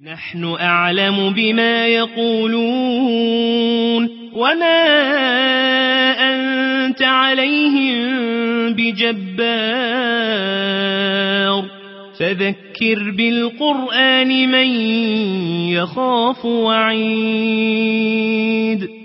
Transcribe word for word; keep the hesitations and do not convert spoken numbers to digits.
نحن أعلم بما يقولون وما أنت عليهم بجبار فذكر بالقرآن من يخاف وعيد